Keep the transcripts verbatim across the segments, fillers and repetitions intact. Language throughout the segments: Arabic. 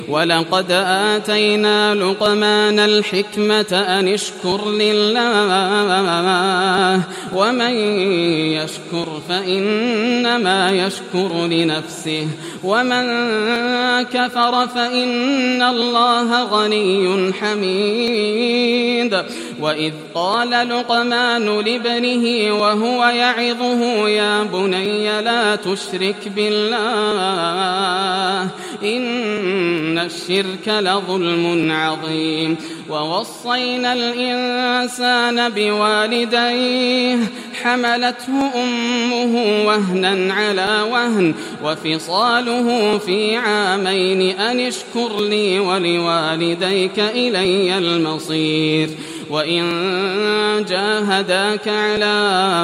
ولقد آتينا لقمان الحكمة أن اشكر لله ومن يشكر فإنما يشكر لنفسه ومن كفر فإن الله غني حميد. وإذ قال لقمان لابنه وهو يعظه يا بني لا تشرك بالله إن الشرك لظلم عظيم. ووصينا الإنسان بوالديه حملته أمه وهنا على وهن وفصاله في عامين أن اشكر لي ولوالديك إلي المصير. وإن جاهداك على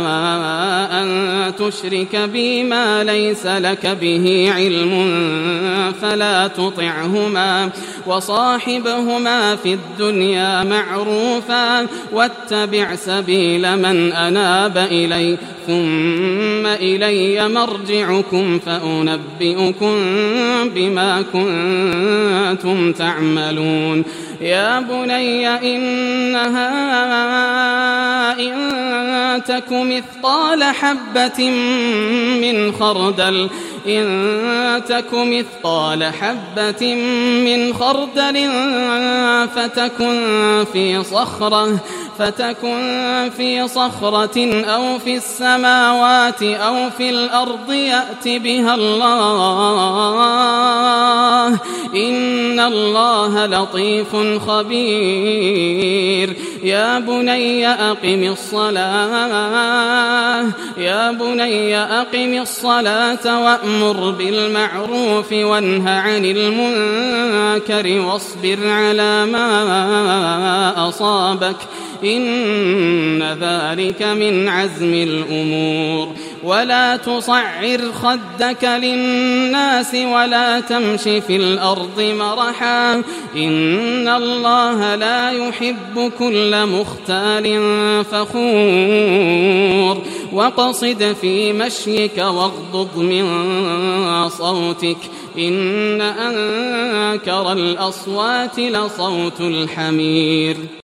أن تشرك بي ما ليس لك به علم فلا تطعهما وصاحبهما في الدنيا معروفا واتبع سبيل من أناب إلي ثم إلي مرجعكم فأنبئكم بما كنتم تعملون. يا بني إنها إن تك مثقال حبة من خردل إن تك مثقال حبة من خردل فتكن في صخرة فتكن في صخرة أو في السماوات أو في الأرض يأت بها الله إن الله لطيف خبير. يا بني أقم الصلاة يا بني أقم الصلاة وأمر بالمعروف وانه عن المنكر واصبر على ما أصابك إن ذلك من عزم الأمور. ولا تصعر خدك للناس ولا تمش في الأرض مرحا إن الله لا يحب كل مختال فخور. وقصد في مشيك واغضض من صوتك إن أنكر الأصوات لصوت الحمير.